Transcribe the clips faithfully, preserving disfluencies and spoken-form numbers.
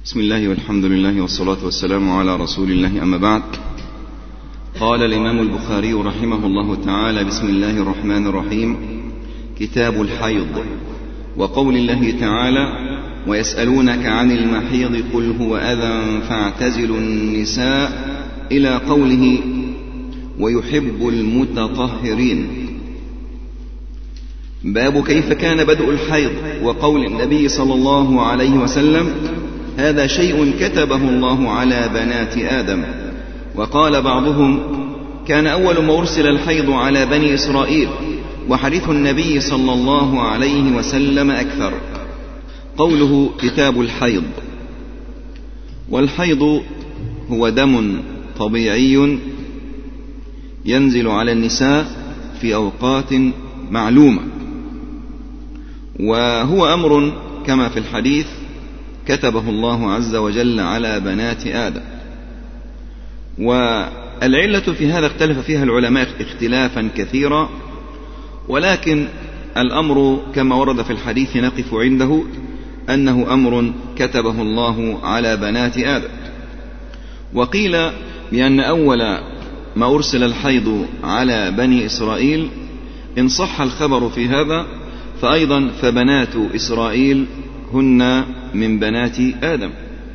بسم الله والحمد لله والصلاة والسلام على رسول الله، أما بعد. قال الإمام البخاري رحمه الله تعالى: بسم الله الرحمن الرحيم. كتاب الحيض. وقول الله تعالى: ويسألونك عن المحيض قل هو أذى فاعتزلوا النساء، إلى قوله: ويحب المتطهرين. باب كيف كان بدء الحيض، وقول النبي صلى الله عليه وسلم: هذا شيء كتبه الله على بنات آدم. وقال بعضهم: كان أول ما أرسل الحيض على بني إسرائيل، وحديث النبي صلى الله عليه وسلم أكثر. قوله كتاب الحيض. والحيض هو دم طبيعي ينزل على النساء في أوقات معلومة، وهو أمر كما في الحديث كتبه الله عز وجل على بنات آدم. والعلة في هذا اختلف فيها العلماء اختلافا كثيرا، ولكن الأمر كما ورد في الحديث نقف عنده، أنه أمر كتبه الله على بنات آدم. وقيل بأن أول ما أرسل الحيض على بني إسرائيل، إن صح الخبر في هذا فأيضا فبنات إسرائيل هن من بنات آدم،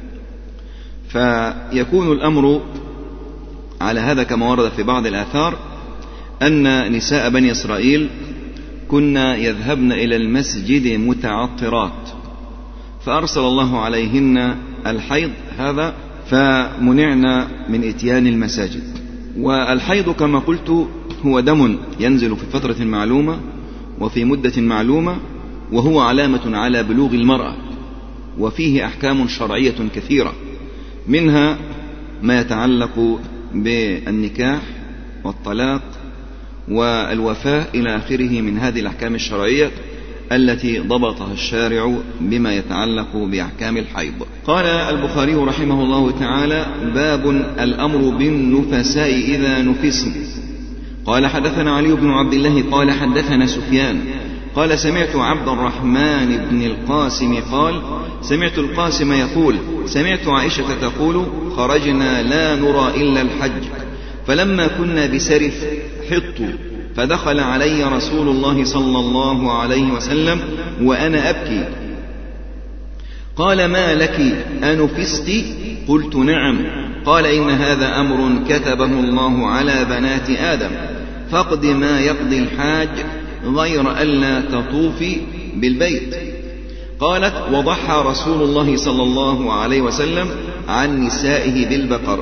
فيكون الأمر على هذا كما ورد في بعض الآثار أن نساء بني إسرائيل كنا يذهبن إلى المسجد متعطرات، فأرسل الله عليهن الحيض هذا فمنعنا من إتيان المساجد. والحيض كما قلت هو دم ينزل في فترة معلومة وفي مدة معلومة، وهو علامة على بلوغ المرأة، وفيه أحكام شرعية كثيرة، منها ما يتعلق بالنكاح والطلاق والوفاة إلى آخره من هذه الأحكام الشرعية التي ضبطها الشارع بما يتعلق بأحكام الحيض. قال البخاري رحمه الله تعالى: باب الأمر بالنفساء إذا نفسن. قال حدثنا علي بن عبد الله قال حدثنا سفيان قال سمعت عبد الرحمن بن القاسم قال سمعت القاسم يقول سمعت عائشة تقول: خرجنا لا نرى إلا الحج، فلما كنا بسرف حط، فدخل علي رسول الله صلى الله عليه وسلم وأنا أبكي، قال: ما لك أنفست؟ قلت: نعم. قال: إن هذا أمر كتبه الله على بنات آدم، فاقض ما يقضي الحاج غير ألا تطوفي بالبيت. قالت: وضحى رسول الله صلى الله عليه وسلم عن نسائه بالبقر.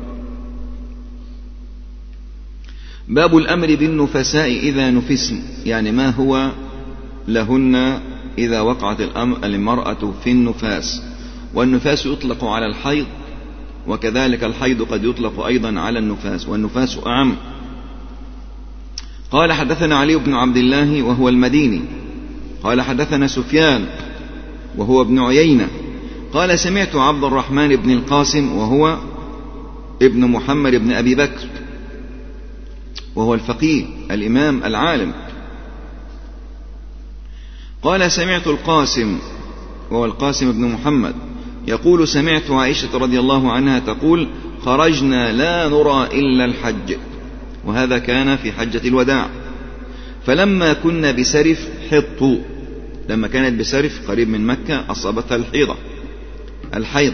باب الأمر بالنفساء إذا نفسن، يعني ما هو لهن إذا وقعت المرأة في النفاس. والنفاس يطلق على الحيض، وكذلك الحيض قد يطلق أيضا على النفاس، والنفاس أعم. قال حدثنا علي بن عبد الله وهو المديني قال حدثنا سفيان وهو ابن عيينة قال سمعت عبد الرحمن بن القاسم وهو ابن محمد بن أبي بكر، وهو الفقيه الإمام العالم. قال سمعت القاسم وهو القاسم بن محمد يقول: سمعت عائشة رضي الله عنها تقول: خرجنا لا نرى إلا الحج، وهذا كان في حجة الوداع. فلما كنا بسرف حطوا، لما كانت بسرف قريب من مكة أصابتها الحيضة الحيض.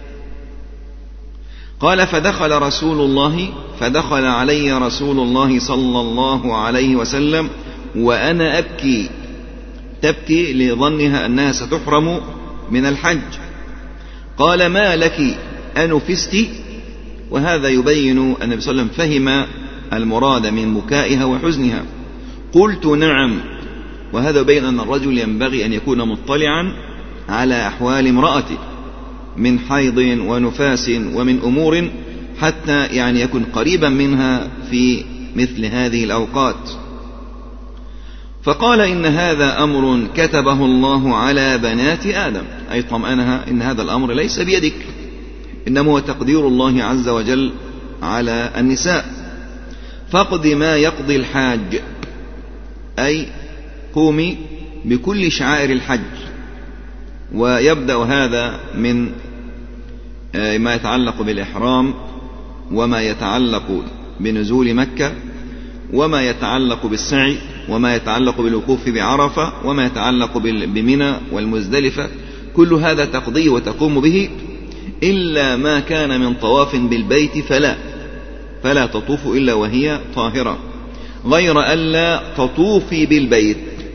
قال: فدخل رسول الله فدخل علي رسول الله صلى الله عليه وسلم وأنا أبكي، تبكي لظنها أنها ستحرم من الحج. قال: ما لك أنفست؟ وهذا يبين أن النبي صلى الله عليه وسلم فهم المراد من بكائها وحزنها. قلت: نعم. وهذا يبين أن الرجل ينبغي أن يكون مطلعا على أحوال امرأته من حيض ونفاس ومن أمور، حتى يعني يكون قريبا منها في مثل هذه الأوقات. فقال: إن هذا أمر كتبه الله على بنات آدم، أي طمأنها إن هذا الأمر ليس بيدك، إنما هو تقدير الله عز وجل على النساء. فاقض ما يقضي الحاج، أي قومي بكل شعائر الحج، ويبدأ هذا من ما يتعلق بالإحرام، وما يتعلق بنزول مكة، وما يتعلق بالسعي، وما يتعلق بالوقوف بعرفة، وما يتعلق بمنى والمزدلفة، كل هذا تقضي وتقوم به، إلا ما كان من طواف بالبيت فلا فلا تطوف إلا وهي طاهرة، غير ألا تطوفي بالبيت.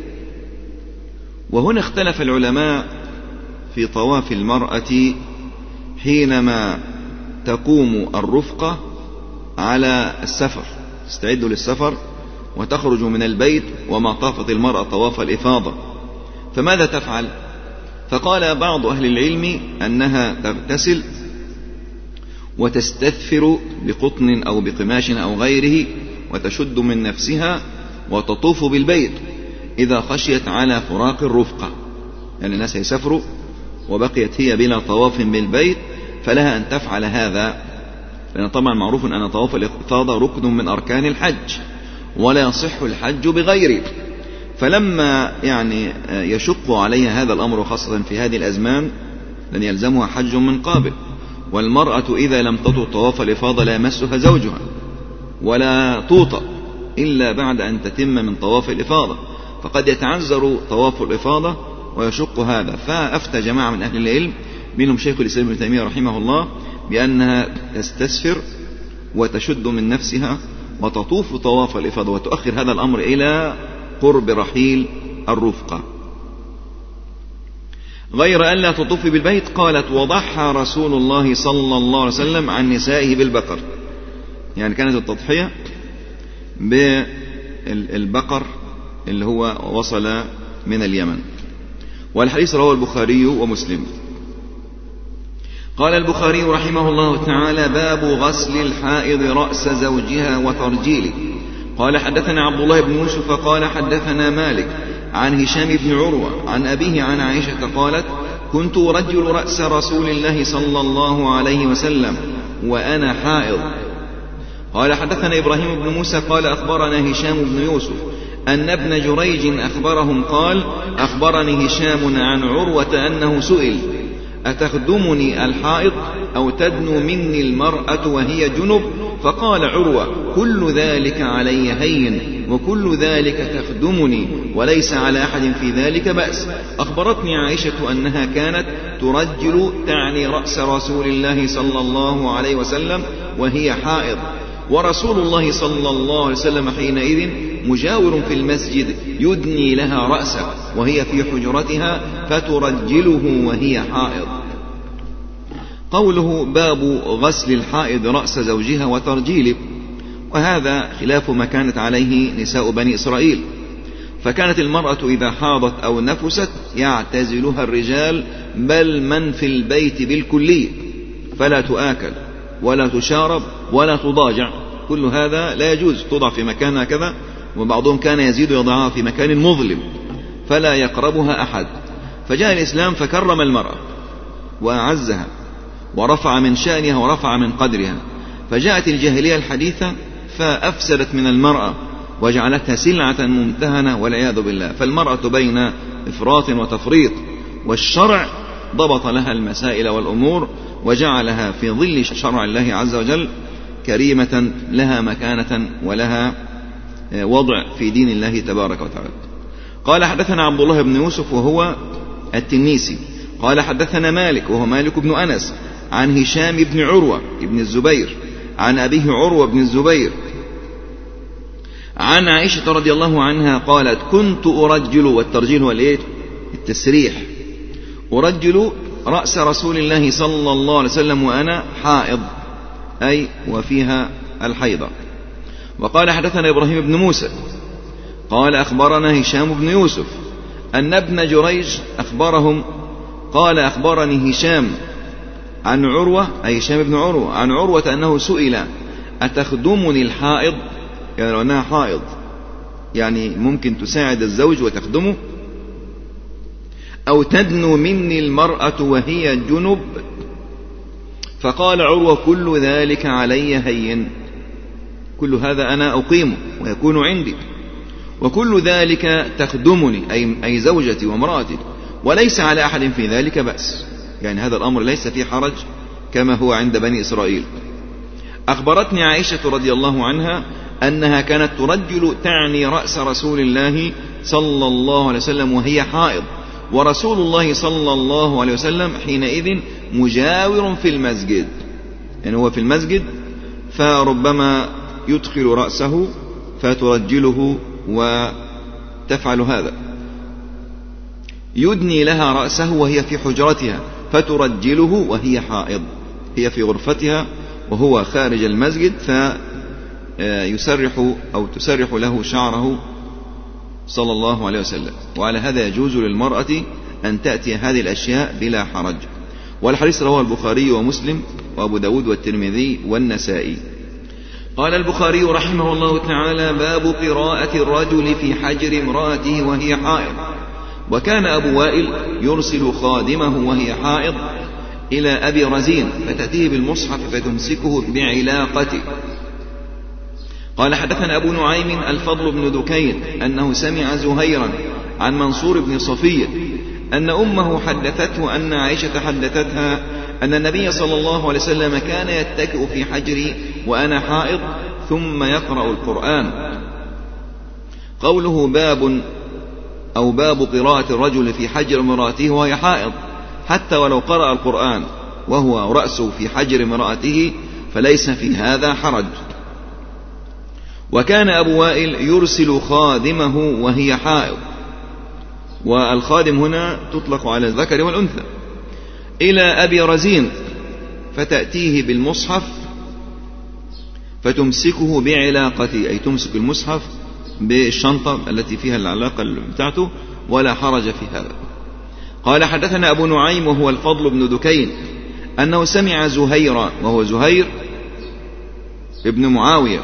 وهنا اختلف العلماء في طواف المرأة حينما تقوم الرفقة على السفر، تستعد للسفر وتخرج من البيت وما طافت المرأة طواف الإفاضة، فماذا تفعل؟ فقال بعض أهل العلم أنها تغتسل وتستثفر بقطن أو بقماش أو غيره وتشد من نفسها وتطوف بالبيت إذا خشيت على فراق الرفقة، يعني الناس يسافروا وبقيت هي بلا طواف بالبيت فلها أن تفعل هذا، لأن طبعا معروف أن طواف الإفاضة ركن من أركان الحج ولا يصح الحج بغيره. فلما يعني يشق عليها هذا الأمر خاصة في هذه الأزمان لن يلزمها حج من قابل، والمرأة إذا لم تطؤ طواف الإفاضة لا يمسها زوجها ولا توطأ إلا بعد أن تتم من طواف الإفاضة، فقد يتعذر طواف الإفاضة ويشق هذا. فأفتى جماعة من أهل العلم منهم شيخ الإسلام ابن تيمية رحمه الله بأنها تستسفر وتشد من نفسها وتطوف طواف الإفاضة وتؤخر هذا الأمر إلى قرب رحيل الرفقة، غير أن لا تطوف بالبيت. قالت: وضحى رسول الله صلى الله عليه وسلم عن نسائه بالبقر، يعني كانت التضحية بالبقر اللي هو وصل من اليمن. والحديث رواه البخاري ومسلم. قال البخاري رحمه الله تعالى: باب غسل الحائض رأس زوجها وترجيله. قال: حدثنا عبد الله بن يوسف قال حدثنا مالك عن هشام بن عروة عن أبيه عن عائشة قالت: كنت أرجل رأس رسول الله صلى الله عليه وسلم وأنا حائض. قال: حدثنا إبراهيم بن موسى قال أخبرنا هشام بن يوسف أن ابن جريج أخبرهم قال: أخبرني هشام عن عروة أنه سئل: أتخدمني الحائض أو تدنو مني المرأة وهي جنب؟ فقال عروة: كل ذلك علي هين وكل ذلك تخدمني وليس على أحد في ذلك بأس. أخبرتني عائشة أنها كانت ترجل، تعني رأس رسول الله صلى الله عليه وسلم وهي حائض، ورسول الله صلى الله عليه وسلم حينئذ مجاور في المسجد يدني لها رأسه وهي في حجرتها فترجله وهي حائض. قوله: باب غسل الحائض رأس زوجها وترجيله، وهذا خلاف ما كانت عليه نساء بني إسرائيل، فكانت المرأة إذا حاضت أو نفست يعتزلها الرجال، بل من في البيت بالكلية، فلا تؤكل ولا تشارب ولا تضاجع، كل هذا لا يجوز، توضع في مكان هكذا، وبعضهم كان يزيد يضعها في مكان مظلم فلا يقربها أحد. فجاء الإسلام فكرم المرأة وأعزها ورفع من شأنها ورفع من قدرها، فجاءت الجاهلية الحديثة فأفسدت من المرأة وجعلتها سلعة ممتهنة والعياذ بالله. فالمرأة بين إفراط وتفريط، والشرع ضبط لها المسائل والأمور وجعلها في ظل شرع الله عز وجل كريمة لها مكانة ولها وضع في دين الله تبارك وتعالى. قال: حدثنا عبد الله بن يوسف وهو التنيسي قال حدثنا مالك وهو مالك بن أنس عن هشام بن عروة بن الزبير عن أبيه عروة بن الزبير عن عائشة رضي الله عنها قالت: كنت أرجل، والترجيل هو الإيه؟ التسريح، أرجل رأس رسول الله صلى الله عليه وسلم وأنا حائض، أي وفيها الحيضة. وقال: حدثنا إبراهيم بن موسى قال أخبرنا هشام بن يوسف أن ابن جريج أخبرهم قال: أخبرني هشام عن عروة، أي هشام بن عروة، عن عروة أنه سئل: أتخدمني الحائض؟ يعني لو أنها حائض يعني ممكن تساعد الزوج وتخدمه، أو تدنو مني المرأة وهي جنب؟ فقال عروة: كل ذلك علي هين، كل هذا أنا أقيمه ويكون عندي، وكل ذلك تخدمني أي, أي زوجتي وامرأتي، وليس على أحد في ذلك بأس، يعني هذا الأمر ليس فيه حرج كما هو عند بني إسرائيل. أخبرتني عائشة رضي الله عنها أنها كانت ترجل تعني رأس رسول الله صلى الله عليه وسلم وهي حائض، ورسول الله صلى الله عليه وسلم حينئذ مجاور في المسجد، يعني هو في المسجد، فربما يدخل رأسه فترجله وتفعل هذا. يدني لها رأسه وهي في حجرتها فترجله وهي حائض، هي في غرفتها وهو خارج المسجد، فيسرح أو تسرح له شعره صلى الله عليه وسلم. وعلى هذا يجوز للمرأة أن تأتي هذه الأشياء بلا حرج. والحديث رواه البخاري ومسلم وأبو داود والترمذي والنسائي. قال البخاري رحمه الله تعالى: باب قراءة الرجل في حجر امرأته وهي حائض. وكان أبو وائل يرسل خادمه وهي حائض إلى أبي رزين فتأتيه بالمصحف فتمسكه بعلاقته. قال حدثنا أبو نعيم الفضل بن دكين أنه سمع زهيرا عن منصور بن صفية أن أمه حدثته أن عائشة حدثتها أن النبي صلى الله عليه وسلم كان يتكئ في حجري وأنا حائض ثم يقرأ القرآن. قوله باب أو باب قراءة الرجل في حجر امرأته وهي حائض، حتى ولو قرأ القرآن وهو رأسه في حجر امرأته فليس في هذا حرج. وكان أبو وائل يرسل خادمه وهي حائض، والخادم هنا تطلق على الذكر والأنثى، إلى أبي رزين فتأتيه بالمصحف فتمسكه بعلاقته، أي تمسك المصحف بالشنطة التي فيها العلاقة بتاعته، ولا حرج في هذا. قال حدثنا أبو نعيم وهو الفضل بن دكين أنه سمع زهيرا وهو زهير ابن معاوية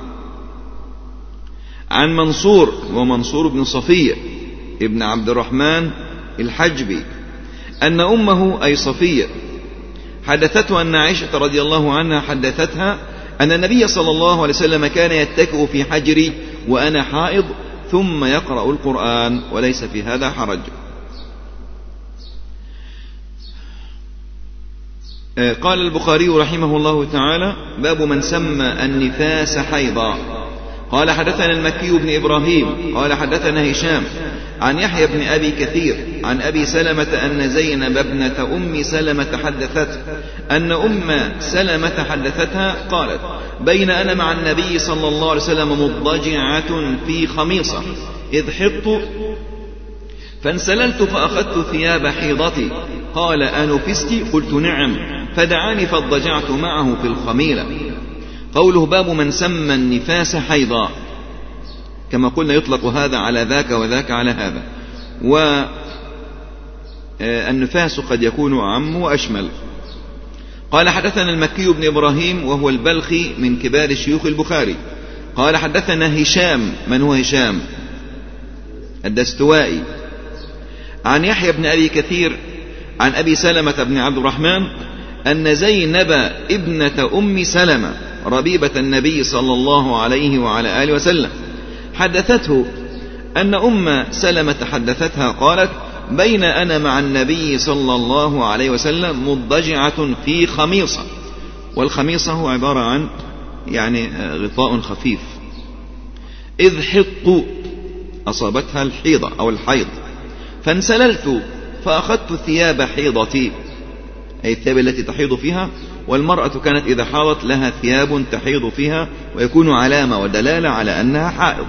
عن منصور ومنصور بن صفية ابن عبد الرحمن الحجبي أن أمه أي صفية حدثته أن عائشة رضي الله عنها حدثتها أن النبي صلى الله عليه وسلم كان يتكئ في حجري وأنا حائض ثم يقرأ القرآن وليس في هذا حرج. قال البخاري رحمه الله تعالى: باب من سمى النفاس حيضا. قال حدثنا المكي بن إبراهيم قال حدثنا هشام عن يحيى بن أبي كثير عن أبي سلمة أن زينب ابنة أم سلمة حدثته أن أم سلمة حدثتها قالت: بين أنا مع النبي صلى الله عليه وسلم مضجعة في خميصة إذ حضت فانسللت فأخذت ثياب حيضتي، قال: أنفست؟ قلت: نعم، فدعاني فاضطجعت معه في الخميلة. قوله باب من سمى النفاس حيضا، كما قلنا يطلق هذا على ذاك وذاك على هذا، والنفاس قد يكون أعم وأشمل. قال حدثنا المكي بن إبراهيم وهو البلخي من كبار شيوخ البخاري. قال حدثنا هشام، من هو هشام؟ الدستوائي، عن يحيى بن أبي كثير عن أبي سلمة بن عبد الرحمن أن زينب ابنة أم سلمة ربيبة النبي صلى الله عليه وعلى آله وسلم حدثته أن أم سلمة حدثتها قالت: بين أنا مع النبي صلى الله عليه وسلم مضجعة في خميصة، والخميصة هو عبارة عن يعني غطاء خفيف، إذ حضت أصابتها الحيضة أو الحيض، فانسللت فأخذت ثياب حيضتي، أي الثياب التي تحيض فيها، والمرأة كانت إذا حاضت لها ثياب تحيض فيها ويكون علامة ودلالة على أنها حائض.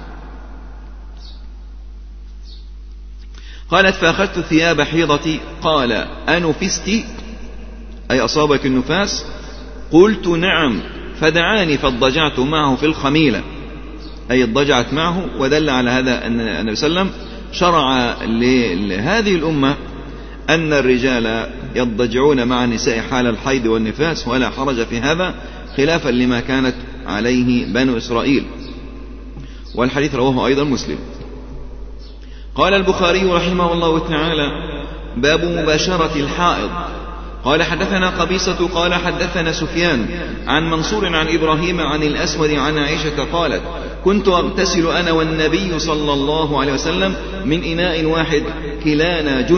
قالت: فأخذت ثياب حيضتي، قال: أنفست؟ أي أصابك النفاس؟ قلت: نعم، فدعاني فاضطجعت معه في الخميلة، أي اضطجعت معه، ودل على هذا أن النبي صلى الله عليه وسلم شرع لهذه الأمة أن الرجال يضجعون مع النساء حال الحيض والنفاس، ولا حرج في هذا، خلافا لما كانت عليه بنو إسرائيل. والحديث رواه أيضا مسلم. قال البخاري رحمه الله تعالى: باب مباشرة الحائض. قال حدثنا قبيصة قال حدثنا سفيان عن منصور عن إبراهيم عن الأسود عن عائشة قالت: كنت أغتسل أنا والنبي صلى الله عليه وسلم من إناء واحد كلانا جنب،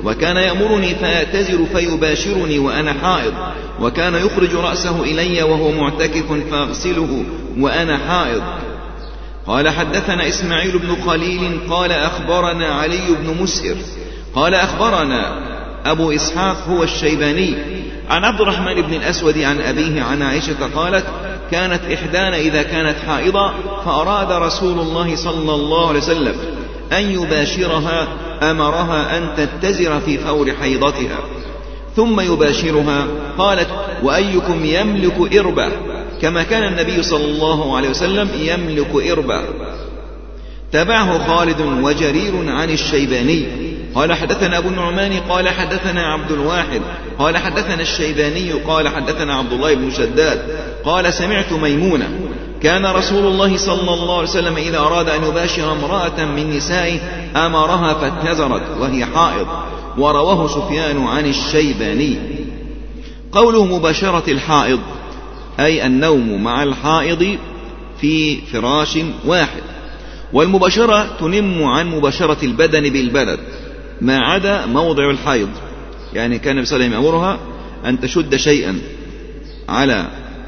وكان يأمرني فأعتذر فيباشرني وأنا حائض، وكان يخرج رأسه إلي وهو معتكف فأغسله وأنا حائض. قال حدثنا إسماعيل بن خليل قال أخبرنا علي بن مسهر قال أخبرنا أبو إسحاق هو الشيباني عن عبد الرحمن بن الأسود عن أبيه عن عائشة قالت: كانت إحدانا إذا كانت حائضة فأراد رسول الله صلى الله عليه وسلم أن يباشرها أمرها أن تتزر في فور حيضتها ثم يباشرها. قالت: وأيكم يملك إربة كما كان النبي صلى الله عليه وسلم يملك إربة. تابعه خالد وجرير عن الشيباني قال حدثنا أبو النعمان قال حدثنا عبد الواحد قال حدثنا الشيباني قال حدثنا عبد الله بن شداد قال سمعت ميمونة: كان رسول الله صلى الله عليه وسلم إذا أراد أن يباشر امرأة من نسائه أمرها فاتزرت وهي حائض. ورواه سفيان عن الشيباني. قوله مباشرة الحائض أي النوم مع الحائض في فراش واحد، والمباشرة تنم عن مباشرة البدن بالبدن ما عدا موضع الحيض، يعني كان النبي صلى الله عليه وسلم يأمرها أن تشد شيئا على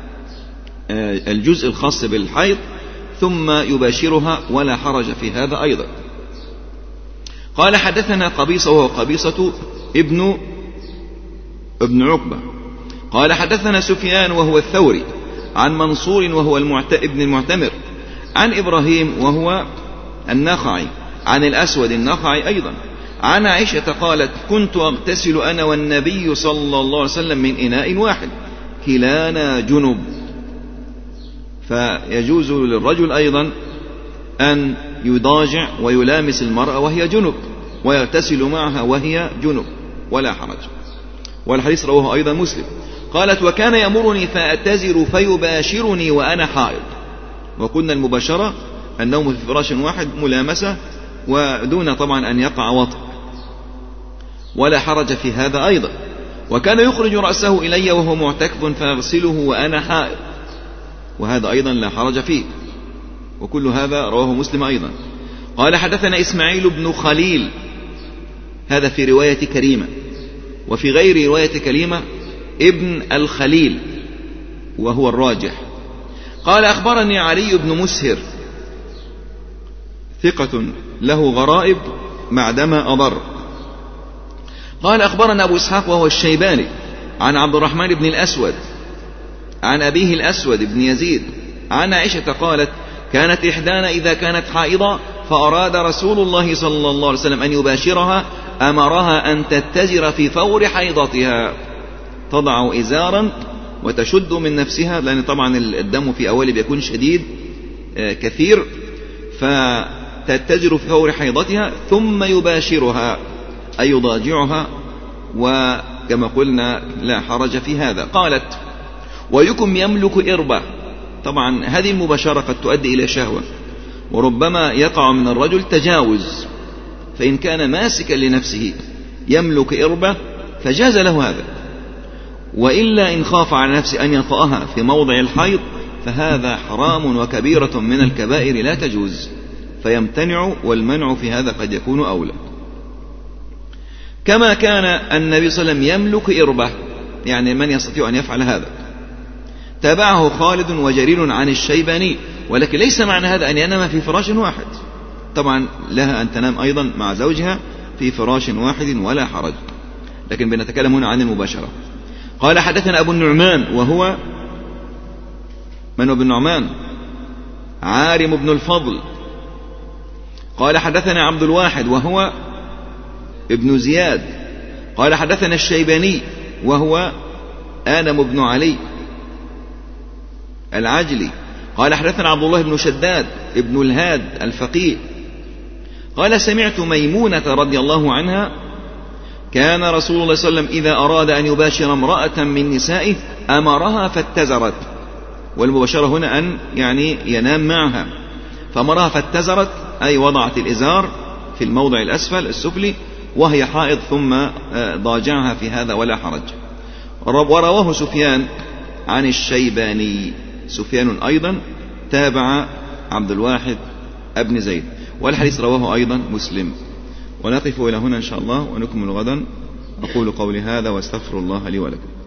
الجزء الخاص بالحيض ثم يباشرها ولا حرج في هذا أيضا. قال حدثنا قبيصة وهو قبيصة ابن ابن عقبة قال حدثنا سفيان وهو الثوري عن منصور وهو المعت... ابن المعتمر عن إبراهيم وهو النخعي عن الأسود النخعي أيضا عن عائشة قالت: كنت أغتسل أنا والنبي صلى الله عليه وسلم من إناء واحد كلانا جنب. فيجوز للرجل أيضا أن يضاجع ويلامس المرأة وهي جنب ويغتسل معها وهي جنب ولا حرج. والحديث رواه أيضا مسلم. قالت: وكان يأمرني فأتزر فيباشرني وأنا حائض. وقلنا المباشرة النوم في فراش واحد ملامسة ودون طبعا أن يقع وطء ولا حرج في هذا أيضا. وكان يخرج رأسه إلي وهو معتكف فأغسله وأنا حائض، وهذا أيضا لا حرج فيه. وكل هذا رواه مسلم أيضا. قال حدثنا إسماعيل بن خليل، هذا في رواية كريمة، وفي غير رواية كريمة ابن الخليل وهو الراجح. قال أخبرني علي بن مسهر ثقة له غرائب معدما أضر. قال أخبرنا أبو إسحاق وهو الشيباني عن عبد الرحمن بن الأسود عن أبيه الأسود بن يزيد عن عائشة قالت: كانت إحدانا إذا كانت حائضة فأراد رسول الله صلى الله عليه وسلم أن يباشرها أمرها أن تتزر في فور حيضتها، تضع إزارا وتشد من نفسها، لأن طبعا الدم في أوله بيكون شديد كثير، فتتزر في فور حيضتها ثم يباشرها أي يضاجعها، وكما قلنا لا حرج في هذا. قالت: ويكم يملك إربة. طبعا هذه المباشرة قد تؤدي إلى شهوة، وربما يقع من الرجل تجاوز، فإن كان ماسكا لنفسه يملك إربة فجاز له هذا، وإلا إن خاف على نفسه أن يطأها في موضع الحيض فهذا حرام وكبيرة من الكبائر لا تجوز، فيمتنع، والمنع في هذا قد يكون أولى. كما كان النبي صلى الله عليه وسلم يملك إربة، يعني من يستطيع أن يفعل هذا. تابعه خالد وجرير عن الشيباني، ولكن ليس معنى هذا أن ينام في فراش واحد، طبعا لها أن تنام أيضا مع زوجها في فراش واحد ولا حرج، لكن بنتكلم هنا عن المباشرة. قال حدثنا أبو النعمان وهو من أبو النعمان؟ عارم بن الفضل. قال حدثنا عبد الواحد وهو ابن زياد. قال حدثنا الشيباني وهو آدم بن علي العجلي. قال حدثنا عبد الله بن شداد ابن الهاد الفقيه. قال سمعت ميمونة رضي الله عنها: كان رسول الله صلى الله عليه وسلم إذا أراد أن يباشر امرأة من نسائه أمرها فاتزرت، والمباشرة هنا أن يعني ينام معها، فأمرها فاتزرت أي وضعت الإزار في الموضع الأسفل السفلي وهي حائض، ثم ضاجعها في هذا ولا حرج. ورواه سفيان عن الشيباني، سفيان أيضا تابع عبد الواحد ابن زيد، والحديث رواه أيضا مسلم. ونقف إلى هنا إن شاء الله ونكمل غدا. أقول قولي هذا واستغفر الله لي ولكم.